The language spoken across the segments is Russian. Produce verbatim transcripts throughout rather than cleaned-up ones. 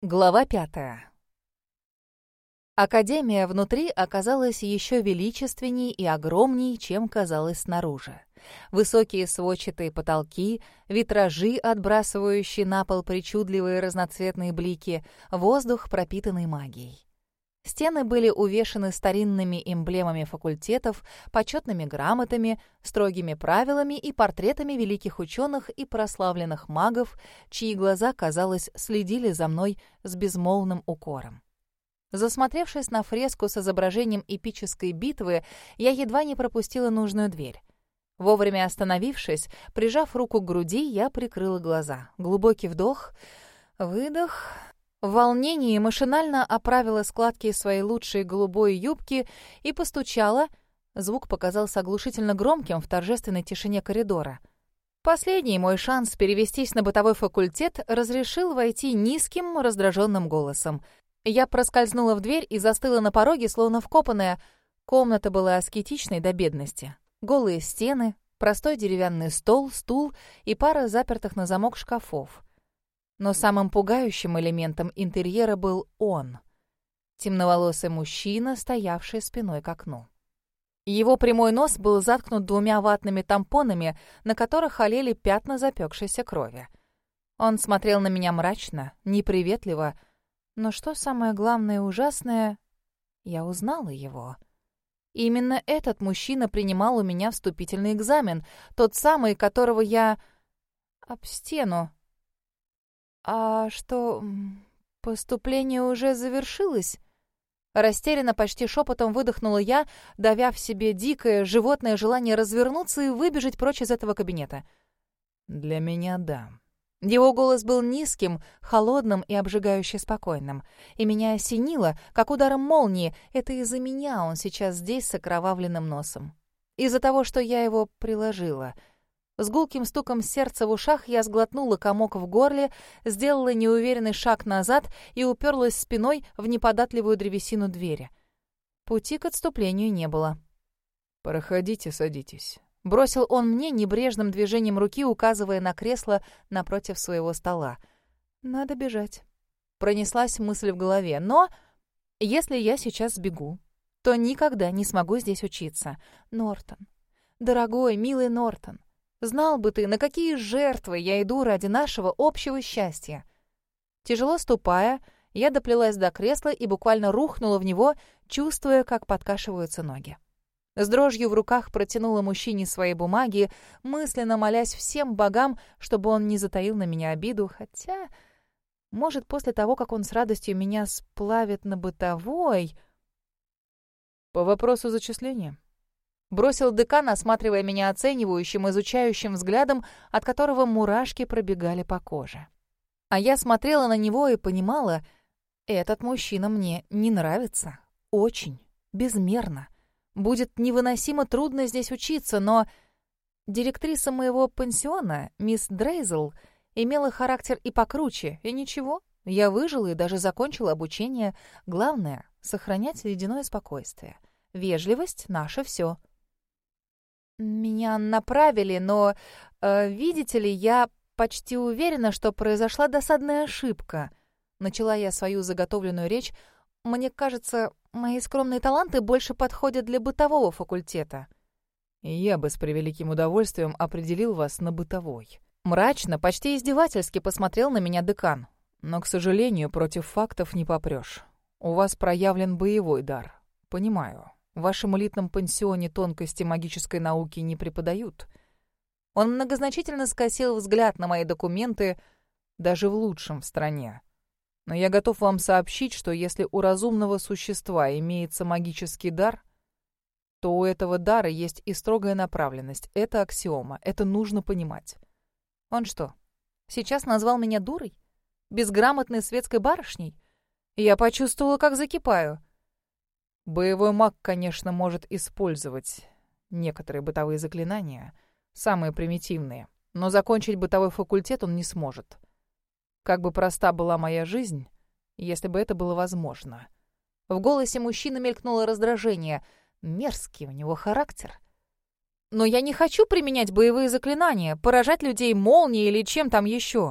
Глава пятая. Академия внутри оказалась еще величественней и огромней, чем казалось снаружи. Высокие сводчатые потолки, витражи, отбрасывающие на пол причудливые разноцветные блики, воздух, пропитанный магией. Стены были увешаны старинными эмблемами факультетов, почетными грамотами, строгими правилами и портретами великих ученых и прославленных магов, чьи глаза, казалось, следили за мной с безмолвным укором. Засмотревшись на фреску с изображением эпической битвы, я едва не пропустила нужную дверь. Вовремя остановившись, прижав руку к груди, я прикрыла глаза. Глубокий вдох, выдох. В волнении машинально оправила складки своей лучшей голубой юбки и постучала. Звук показался оглушительно громким в торжественной тишине коридора. Последний мой шанс перевестись на бытовой факультет разрешил войти низким, раздраженным голосом. Я проскользнула в дверь и застыла на пороге, словно вкопанная. Комната была аскетичной до бедности. Голые стены, простой деревянный стол, стул и пара запертых на замок шкафов. Но самым пугающим элементом интерьера был он. Темноволосый мужчина, стоявший спиной к окну. Его прямой нос был заткнут двумя ватными тампонами, на которых олели пятна запекшейся крови. Он смотрел на меня мрачно, неприветливо, но что самое главное и ужасное, я узнала его. Именно этот мужчина принимал у меня вступительный экзамен, тот самый, которого я... об стену. «А что, поступление уже завершилось?» Растерянно, почти шепотом выдохнула я, давя в себе дикое животное желание развернуться и выбежать прочь из этого кабинета. «Для меня да». Его голос был низким, холодным и обжигающе спокойным. И меня осенило, как ударом молнии. Это из-за меня он сейчас здесь с окровавленным носом. Из-за того, что я его приложила. С гулким стуком сердца в ушах я сглотнула комок в горле, сделала неуверенный шаг назад и уперлась спиной в неподатливую древесину двери. Пути к отступлению не было. «Проходите, садитесь». Бросил он мне небрежным движением руки, указывая на кресло напротив своего стола. «Надо бежать». Пронеслась мысль в голове. «Но если я сейчас сбегу, то никогда не смогу здесь учиться. Нортон, дорогой, милый Нортон, знал бы ты, на какие жертвы я иду ради нашего общего счастья». Тяжело ступая, я доплелась до кресла и буквально рухнула в него, чувствуя, как подкашиваются ноги. С дрожью в руках протянула мужчине свои бумаги, мысленно молясь всем богам, чтобы он не затаил на меня обиду, хотя, может, после того, как он с радостью меня сплавит на бытовой... «По вопросу зачисления?» Бросил декан, осматривая меня оценивающим, изучающим взглядом, от которого мурашки пробегали по коже. А я смотрела на него и понимала, этот мужчина мне не нравится. Очень. Безмерно. Будет невыносимо трудно здесь учиться, но директриса моего пансиона, мисс Дрейзел, имела характер и покруче, и ничего. Я выжила и даже закончила обучение. Главное — сохранять ледяное спокойствие. Вежливость — наше все. Меня направили, но, э, видите ли, я почти уверена, что произошла досадная ошибка. Начала я свою заготовленную речь. Мне кажется, мои скромные таланты больше подходят для бытового факультета. Я бы с превеликим удовольствием определил вас на бытовой. Мрачно, почти издевательски посмотрел на меня декан. Но, к сожалению, против фактов не попрёшь. У вас проявлен боевой дар. Понимаю. В вашем элитном пансионе тонкости магической науки не преподают. Он многозначительно скосил взгляд на мои документы, даже в лучшем в стране. Но я готов вам сообщить, что если у разумного существа имеется магический дар, то у этого дара есть и строгая направленность. Это аксиома, это нужно понимать. Он что, сейчас назвал меня дурой? Безграмотной светской барышней? Я почувствовала, как закипаю. Боевой маг, конечно, может использовать некоторые бытовые заклинания, самые примитивные, но закончить бытовой факультет он не сможет. Как бы проста была моя жизнь, если бы это было возможно. В голосе мужчины мелькнуло раздражение. Мерзкий у него характер. Но я не хочу применять боевые заклинания, поражать людей молнией или чем там еще.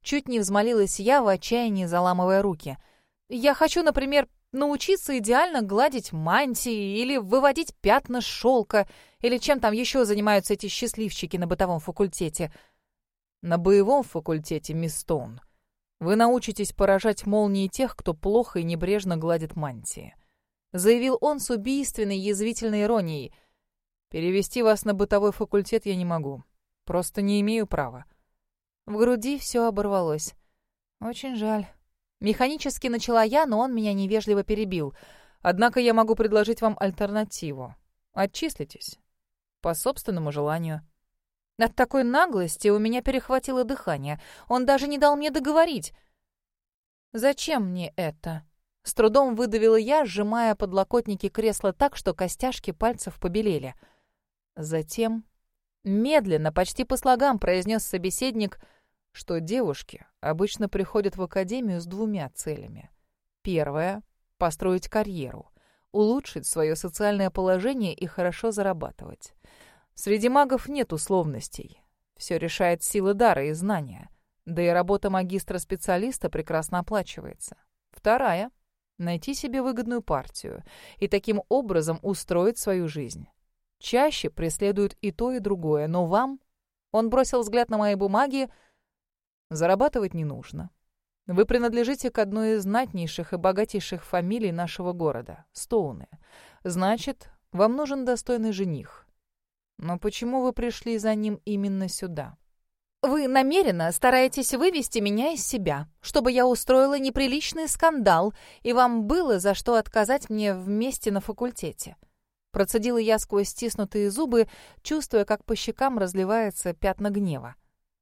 Чуть не взмолилась я, в отчаянии заламывая руки. «Я хочу, например, научиться идеально гладить мантии или выводить пятна с шелка, или чем там еще занимаются эти счастливчики на бытовом факультете». «На боевом факультете, мисс Стоун, вы научитесь поражать молнии тех, кто плохо и небрежно гладит мантии», — заявил он с убийственной язвительной иронией. «Перевести вас на бытовой факультет я не могу. Просто не имею права». В груди все оборвалось. Очень жаль. Механически начала я, но он меня невежливо перебил. «Однако я могу предложить вам альтернативу. Отчислитесь. По собственному желанию». От такой наглости у меня перехватило дыхание. Он даже не дал мне договорить. «Зачем мне это?» С трудом выдавила я, сжимая подлокотники кресла так, что костяшки пальцев побелели. Затем, медленно, почти по слогам, произнес собеседник, что девушки обычно приходят в академию с двумя целями. Первая — построить карьеру, улучшить свое социальное положение и хорошо зарабатывать. Среди магов нет условностей. Все решает сила дара и знания. Да и работа магистра-специалиста прекрасно оплачивается. Вторая — найти себе выгодную партию и таким образом устроить свою жизнь. Чаще преследуют и то, и другое, но вам, он бросил взгляд на мои бумаги, зарабатывать не нужно. Вы принадлежите к одной из знатнейших и богатейших фамилий нашего города — Стоуны. Значит, вам нужен достойный жених. Но почему вы пришли за ним именно сюда? Вы намеренно стараетесь вывести меня из себя, чтобы я устроила неприличный скандал, и вам было за что отказать мне в месте на факультете. Процедила я сквозь стиснутые зубы, чувствуя, как по щекам разливается пятна гнева.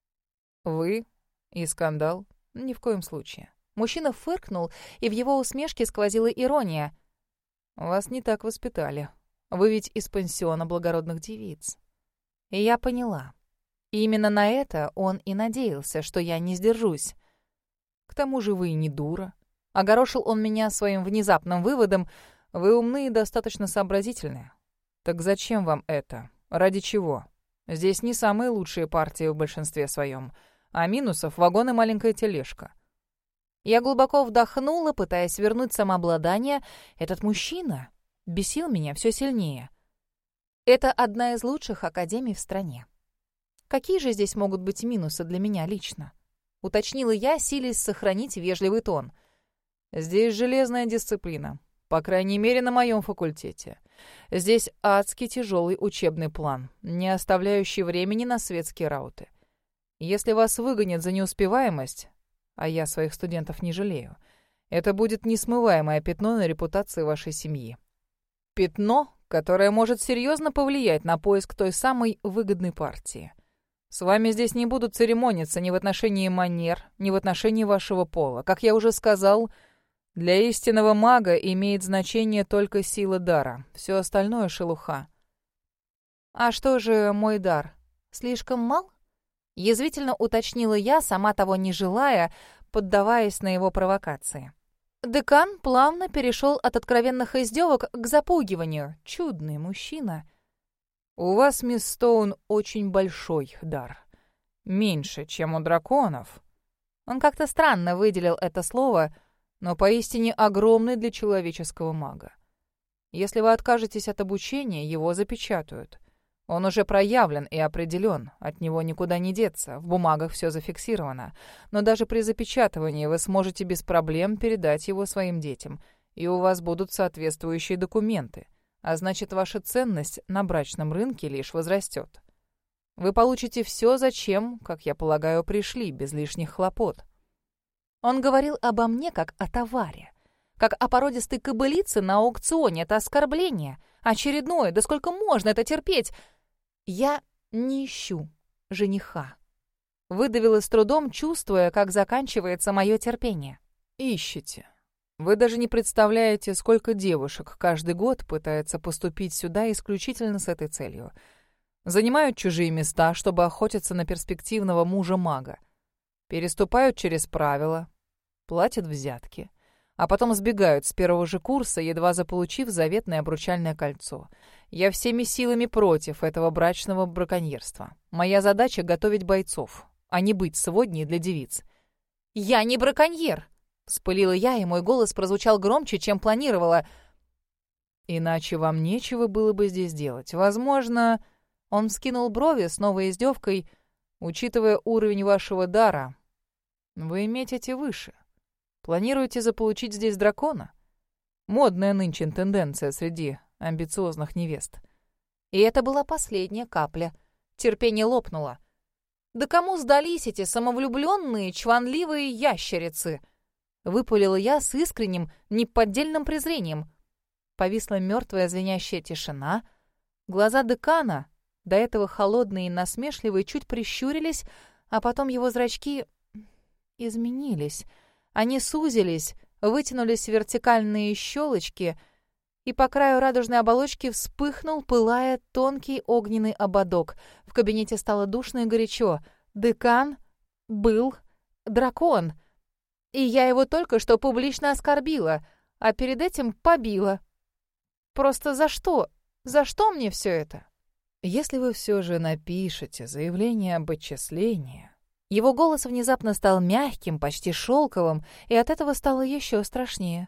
Вы и скандал? Ни в коем случае. Мужчина фыркнул, и в его усмешке сквозила ирония. Вас не так воспитали. Вы ведь из пансиона благородных девиц. И я поняла. И именно на это он и надеялся, что я не сдержусь. К тому же вы и не дура. Огорошил он меня своим внезапным выводом. Вы умны и достаточно сообразительны. Так зачем вам это? Ради чего? Здесь не самые лучшие партии в большинстве своем. А минусов — вагон и маленькая тележка. Я глубоко вдохнула, пытаясь вернуть самообладание. Этот мужчина бесил меня все сильнее. Это одна из лучших академий в стране. Какие же здесь могут быть минусы для меня лично? Уточнила я, силясь сохранить вежливый тон. Здесь железная дисциплина. По крайней мере, на моем факультете. Здесь адски тяжелый учебный план, не оставляющий времени на светские рауты. Если вас выгонят за неуспеваемость, а я своих студентов не жалею, это будет несмываемое пятно на репутации вашей семьи. Пятно, которое может серьезно повлиять на поиск той самой выгодной партии. С вами здесь не будут церемониться ни в отношении манер, ни в отношении вашего пола. Как я уже сказал, для истинного мага имеет значение только сила дара. Все остальное — шелуха. «А что же мой дар? Слишком мал?» Язвительно уточнила я, сама того не желая, поддаваясь на его провокации. Декан плавно перешел от откровенных издевок к запугиванию. Чудный мужчина. «У вас, мисс Стоун, очень большой дар. Меньше, чем у драконов». Он как-то странно выделил это слово, но поистине огромный для человеческого мага. Если вы откажетесь от обучения, его запечатают. Он уже проявлен и определен, от него никуда не деться, в бумагах все зафиксировано. Но даже при запечатывании вы сможете без проблем передать его своим детям, и у вас будут соответствующие документы, а значит, ваша ценность на брачном рынке лишь возрастет. Вы получите все, зачем, как я полагаю, пришли, без лишних хлопот. Он говорил обо мне как о товаре, как о породистой кобылице на аукционе. Это оскорбление. Очередное. Да сколько можно это терпеть? Я не ищу жениха. Выдавила с трудом, чувствуя, как заканчивается мое терпение. Ищите. Вы даже не представляете, сколько девушек каждый год пытается поступить сюда исключительно с этой целью. Занимают чужие места, чтобы охотиться на перспективного мужа-мага. Переступают через правила, платят взятки, а потом сбегают с первого же курса, едва заполучив заветное обручальное кольцо. Я всеми силами против этого брачного браконьерства. Моя задача — готовить бойцов, а не быть сводней для девиц. «Я не браконьер!» — вспылила я, и мой голос прозвучал громче, чем планировала. «Иначе вам нечего было бы здесь делать. Возможно...» Он вскинул брови с новой издевкой. «Учитывая уровень вашего дара, вы метите выше. Планируете заполучить здесь дракона? Модная нынче тенденция среди амбициозных невест». И это была последняя капля. Терпение лопнуло. «Да кому сдались эти самовлюбленные, чванливые ящерицы?» Выпалила я с искренним, неподдельным презрением. Повисла мертвая звенящая тишина. Глаза декана, до этого холодные и насмешливые, чуть прищурились, а потом его зрачки изменились. Они сузились, вытянулись в вертикальные щелочки, и по краю радужной оболочки вспыхнул, пылая, тонкий огненный ободок. В кабинете стало душно и горячо. Декан был дракон. И я его только что публично оскорбила, а перед этим побила. Просто за что? За что мне все это? Если вы все же напишете заявление об отчислении... Его голос внезапно стал мягким, почти шелковым, и от этого стало еще страшнее.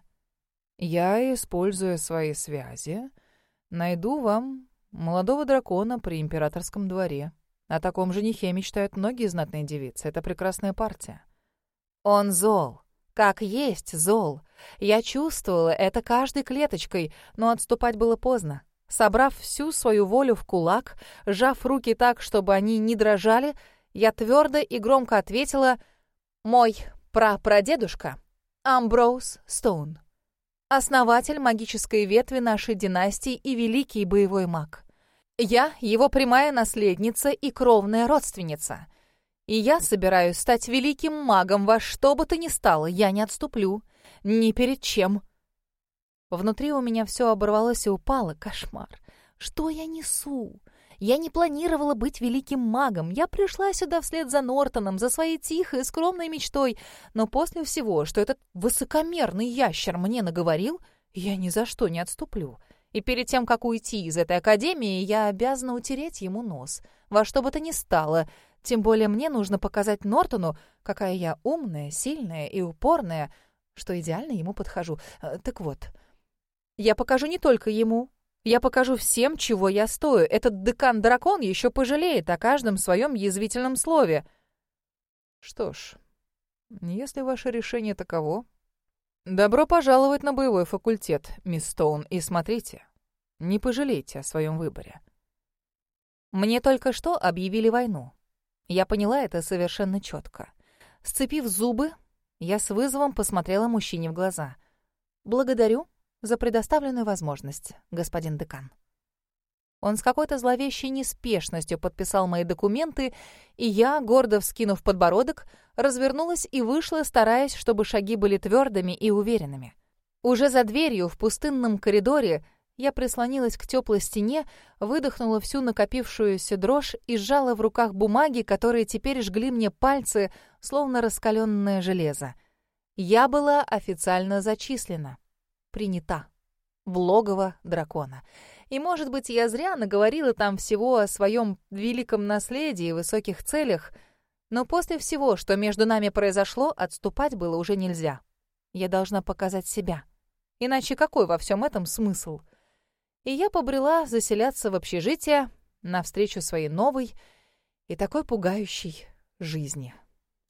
Я, используя свои связи, найду вам молодого дракона при императорском дворе. О таком женихе мечтают многие знатные девицы. Это прекрасная партия. Он зол. Как есть зол. Я чувствовала это каждой клеточкой, но отступать было поздно. Собрав всю свою волю в кулак, сжав руки так, чтобы они не дрожали, я твердо и громко ответила: «Мой прапрадедушка Амброуз Стоун, основатель магической ветви нашей династии и великий боевой маг. Я его прямая наследница и кровная родственница. И я собираюсь стать великим магом во что бы то ни стало. Я не отступлю. Ни перед чем». Внутри у меня все оборвалось и упало. Кошмар. Что я несу? Я не планировала быть великим магом. Я пришла сюда вслед за Нортоном, за своей тихой, скромной мечтой. Но после всего, что этот высокомерный ящер мне наговорил, я ни за что не отступлю. И перед тем, как уйти из этой академии, я обязана утереть ему нос. Во что бы то ни стало. Тем более мне нужно показать Нортону, какая я умная, сильная и упорная, что идеально ему подхожу. Так вот, я покажу не только ему. Я покажу всем, чего я стою. Этот декан-дракон еще пожалеет о каждом своем язвительном слове. Что ж, если ваше решение таково, добро пожаловать на боевой факультет, мисс Стоун, и смотрите, не пожалейте о своем выборе. Мне только что объявили войну. Я поняла это совершенно четко. Сцепив зубы, я с вызовом посмотрела мужчине в глаза. «Благодарю за предоставленную возможность, господин декан». Он с какой-то зловещей неспешностью подписал мои документы, и я, гордо вскинув подбородок, развернулась и вышла, стараясь, чтобы шаги были твердыми и уверенными. Уже за дверью в пустынном коридоре я прислонилась к теплой стене, выдохнула всю накопившуюся дрожь и сжала в руках бумаги, которые теперь жгли мне пальцы, словно раскаленное железо. Я была официально зачислена, принята в логово дракона. И, может быть, я зря наговорила там всего о своем великом наследии и высоких целях, но после всего, что между нами произошло, отступать было уже нельзя. Я должна показать себя. Иначе какой во всем этом смысл? И я побрела заселяться в общежитие навстречу своей новой и такой пугающей жизни.